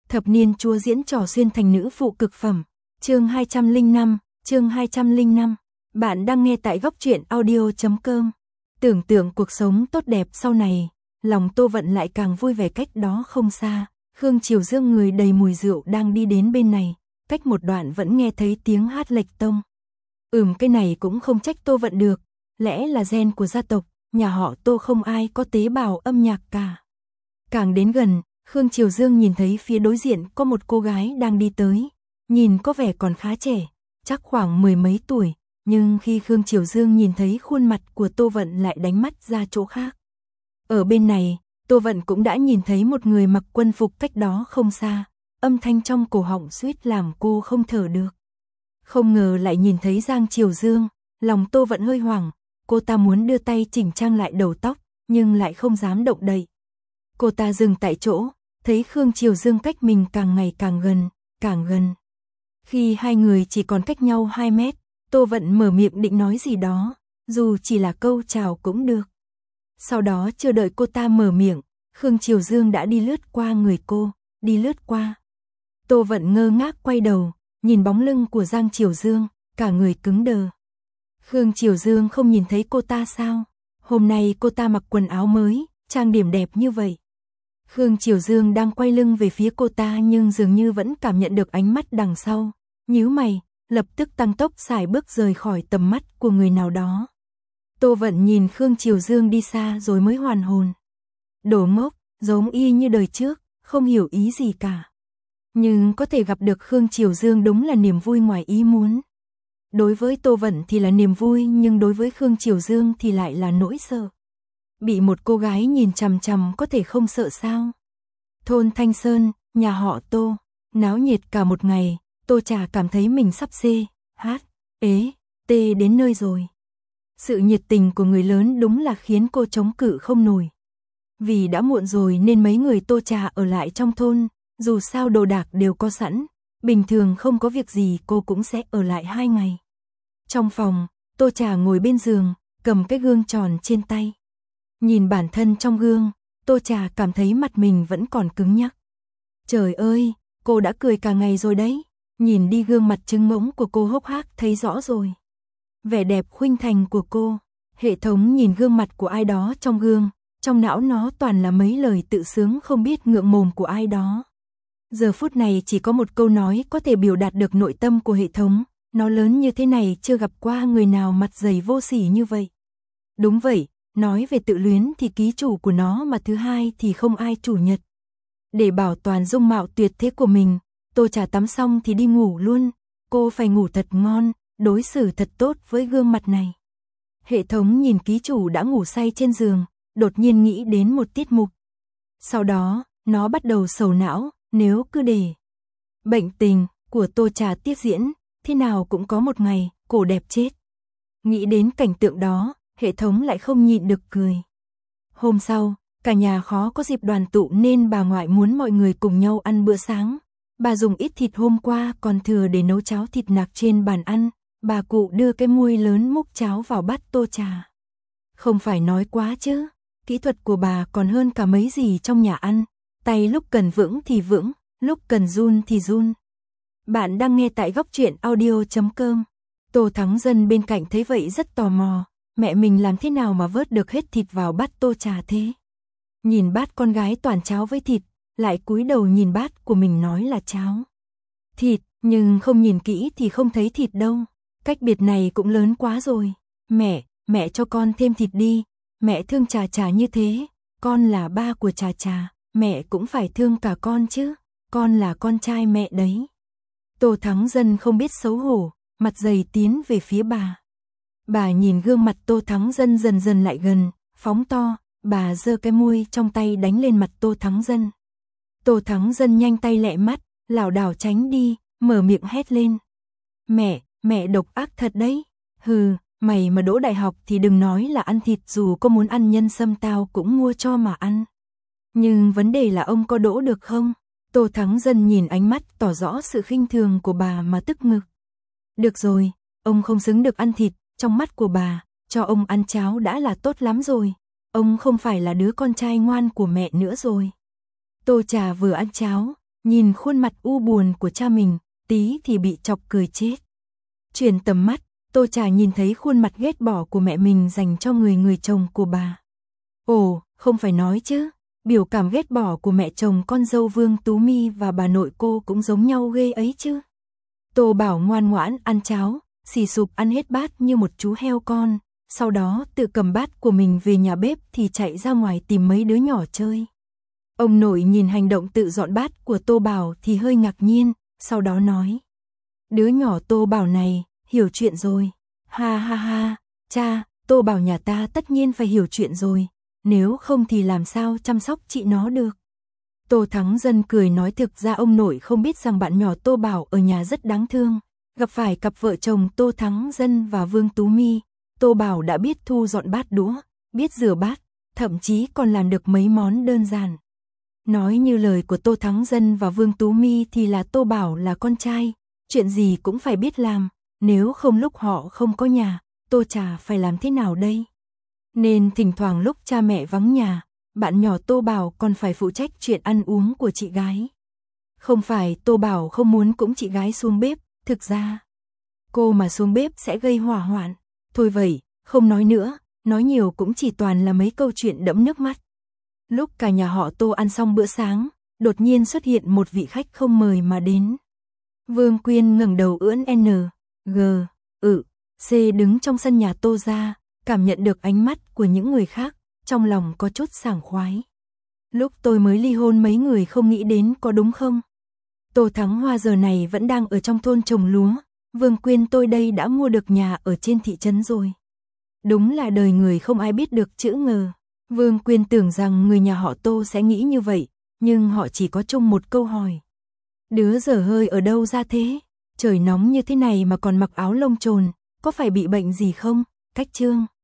Thập niên chúa diễn trò xuyên thành nữ phụ cực phẩm. Chương 205. Bạn đang nghe tại góc truyện audio.com. Tưởng tượng cuộc sống tốt đẹp sau này, lòng Tô Vận lại càng vui vẻ. Cách đó không xa, Khương Triều Dương người đầy mùi rượu đang đi đến bên này, cách một đoạn vẫn nghe thấy tiếng hát lệch tông. Cái này cũng không trách Tô Vận được, lẽ là gen của gia tộc, nhà họ Tô không ai có tế bào âm nhạc cả. Càng đến gần, Khương Triều Dương nhìn thấy phía đối diện có một cô gái đang đi tới, nhìn có vẻ còn khá trẻ, chắc khoảng mười mấy tuổi, nhưng khi Khương Triều Dương nhìn thấy khuôn mặt của Tô Vận lại đánh mắt ra chỗ khác. Ở bên này, Tô Vận cũng đã nhìn thấy một người mặc quân phục cách đó không xa, âm thanh trong cổ họng suýt làm cô không thở được. Không ngờ lại nhìn thấy Giang Triều Dương, lòng Tô Vận hơi hoảng, cô ta muốn đưa tay chỉnh trang lại đầu tóc, nhưng lại không dám động đậy. Cô ta dừng tại chỗ, thấy Khương Triều Dương cách mình càng ngày càng gần. Khi hai người chỉ còn cách nhau 2 mét, Tô Vận mở miệng định nói gì đó, dù chỉ là câu chào cũng được. Sau đó chưa đợi cô ta mở miệng, Khương Triều Dương đã đi lướt qua người cô, đi lướt qua. Tô Vận ngơ ngác quay đầu, nhìn bóng lưng của Giang Triều Dương, cả người cứng đờ. Khương Triều Dương không nhìn thấy cô ta sao? Hôm nay cô ta mặc quần áo mới, trang điểm đẹp như vậy. Khương Triều Dương đang quay lưng về phía cô ta nhưng dường như vẫn cảm nhận được ánh mắt đằng sau, nhíu mày, lập tức tăng tốc sải bước rời khỏi tầm mắt của người nào đó. Tô Vận nhìn Khương Triều Dương đi xa rồi mới hoàn hồn. Đồ ngốc, giống y như đời trước, không hiểu ý gì cả. Nhưng có thể gặp được Khương Triều Dương đúng là niềm vui ngoài ý muốn. Đối với Tô Vận thì là niềm vui, nhưng đối với Khương Triều Dương thì lại là nỗi sợ. Bị một cô gái nhìn chằm chằm có thể không sợ sao? Thôn Thanh Sơn, nhà họ Tô, náo nhiệt cả một ngày, Tô Trà cảm thấy mình sắp tê đến nơi rồi. Sự nhiệt tình của người lớn đúng là khiến cô chống cự không nổi. Vì đã muộn rồi nên mấy người Tô Trà ở lại trong thôn, dù sao đồ đạc đều có sẵn, bình thường không có việc gì cô cũng sẽ ở lại 2 ngày. Trong phòng, Tô Trà ngồi bên giường, cầm cái gương tròn trên tay. Nhìn bản thân trong gương, Tô Trà cảm thấy mặt mình vẫn còn cứng nhắc. Trời ơi, cô đã cười cả ngày rồi đấy. Nhìn đi gương mặt trứng ngỗng của cô hốc hác thấy rõ rồi. Vẻ đẹp khuynh thành của cô. Hệ thống nhìn gương mặt của ai đó trong gương, trong não nó toàn là mấy lời tự sướng không biết ngượng mồm của ai đó. Giờ phút này chỉ có một câu nói có thể biểu đạt được nội tâm của hệ thống. Nó lớn như thế này chưa gặp qua người nào mặt dày vô sỉ như vậy. Đúng vậy, nói về tự luyến thì ký chủ của nó mà thứ hai thì không ai chủ nhật. Để bảo toàn dung mạo tuyệt thế của mình, Tô Trà tắm xong thì đi ngủ luôn. Cô phải ngủ thật ngon, đối xử thật tốt với gương mặt này. Hệ thống nhìn ký chủ đã ngủ say trên giường, đột nhiên nghĩ đến một tiết mục. Sau đó, nó bắt đầu sầu não, nếu cứ để bệnh tình của Tô Trà tiếp diễn, thế nào cũng có một ngày, cổ đẹp chết. Nghĩ đến cảnh tượng đó, hệ thống lại không nhịn được cười. Hôm sau, cả nhà khó có dịp đoàn tụ nên bà ngoại muốn mọi người cùng nhau ăn bữa sáng. Bà dùng ít thịt hôm qua còn thừa để nấu cháo thịt nạc trên bàn ăn. Bà cụ đưa cái muôi lớn múc cháo vào bát Tô Trà. Không phải nói quá chứ, kỹ thuật của bà còn hơn cả mấy gì trong nhà ăn. Tay lúc cần vững thì vững, lúc cần run thì run. Bạn đang nghe tại góc truyện audio.com. Tô Thắng Dân bên cạnh thấy vậy rất tò mò. Mẹ mình làm thế nào mà vớt được hết thịt vào bát Tô Trà thế? Nhìn bát con gái toàn cháo với thịt, lại cúi đầu nhìn bát của mình nói là cháo. Thịt, nhưng không nhìn kỹ thì không thấy thịt đâu. Cách biệt này cũng lớn quá rồi. Mẹ cho con thêm thịt đi. Mẹ thương Trà Trà như thế. Con là ba của Trà Trà, mẹ cũng phải thương cả con chứ. Con là con trai mẹ đấy. Tô Thắng Dân không biết xấu hổ, mặt dày tiến về phía bà. Bà nhìn gương mặt Tô Thắng Dân dần dần lại gần, phóng to, bà giơ cái muôi trong tay đánh lên mặt Tô Thắng Dân. Tô Thắng Dân nhanh tay lẹ mắt, lảo đảo tránh đi, mở miệng hét lên. Mẹ độc ác thật đấy. Hừ, mày mà đỗ đại học thì đừng nói là ăn thịt, dù có muốn ăn nhân sâm tao cũng mua cho mà ăn. Nhưng vấn đề là ông có đỗ được không? Tô Thắng Dân nhìn ánh mắt tỏ rõ sự khinh thường của bà mà tức ngực. Được rồi, ông không xứng được ăn thịt, trong mắt của bà, cho ông ăn cháo đã là tốt lắm rồi. Ông không phải là đứa con trai ngoan của mẹ nữa rồi. Tô Trà vừa ăn cháo, nhìn khuôn mặt u buồn của cha mình, tí thì bị chọc cười chết. Chuyển tầm mắt, Tô Trà nhìn thấy khuôn mặt ghét bỏ của mẹ mình dành cho người chồng của bà. Ồ, không phải nói chứ, biểu cảm ghét bỏ của mẹ chồng con dâu Vương Tú My và bà nội cô cũng giống nhau ghê ấy chứ. Tô Bảo ngoan ngoãn ăn cháo, xì sụp ăn hết bát như một chú heo con, sau đó tự cầm bát của mình về nhà bếp thì chạy ra ngoài tìm mấy đứa nhỏ chơi. Ông nội nhìn hành động tự dọn bát của Tô Bảo thì hơi ngạc nhiên, sau đó nói. Đứa nhỏ Tô Bảo này, hiểu chuyện rồi. Ha ha ha, cha, Tô Bảo nhà ta tất nhiên phải hiểu chuyện rồi, nếu không thì làm sao chăm sóc chị nó được. Tô Thắng Dân cười nói thực ra ông nội không biết rằng bạn nhỏ Tô Bảo ở nhà rất đáng thương, gặp phải cặp vợ chồng Tô Thắng Dân và Vương Tú My, Tô Bảo đã biết thu dọn bát đũa, biết rửa bát, thậm chí còn làm được mấy món đơn giản. Nói như lời của Tô Thắng Dân và Vương Tú My thì là Tô Bảo là con trai, chuyện gì cũng phải biết làm, nếu không lúc họ không có nhà, Tô Trà phải làm thế nào đây? Nên thỉnh thoảng lúc cha mẹ vắng nhà, bạn nhỏ Tô Bảo còn phải phụ trách chuyện ăn uống của chị gái. Không phải Tô Bảo không muốn cũng chị gái xuống bếp, thực ra cô mà xuống bếp sẽ gây hỏa hoạn. Thôi vậy, không nói nữa, nói nhiều cũng chỉ toàn là mấy câu chuyện đẫm nước mắt. Lúc cả nhà họ Tô ăn xong bữa sáng, đột nhiên xuất hiện một vị khách không mời mà đến. Vương Quyên ngẩng đầu ưỡn N, G, C đứng trong sân nhà Tô ra, cảm nhận được ánh mắt của những người khác, trong lòng có chút sảng khoái. Lúc tôi mới ly hôn mấy người không nghĩ đến có đúng không? Tô Thắng Hoa giờ này vẫn đang ở trong thôn trồng lúa, Vương Quyên tôi đây đã mua được nhà ở trên thị trấn rồi. Đúng là đời người không ai biết được chữ ngờ. Vương Quyên tưởng rằng người nhà họ Tô sẽ nghĩ như vậy, nhưng họ chỉ có chung một câu hỏi. Đứa dở hơi ở đâu ra thế? Trời nóng như thế này mà còn mặc áo lông trồn, có phải bị bệnh gì không? Cách chương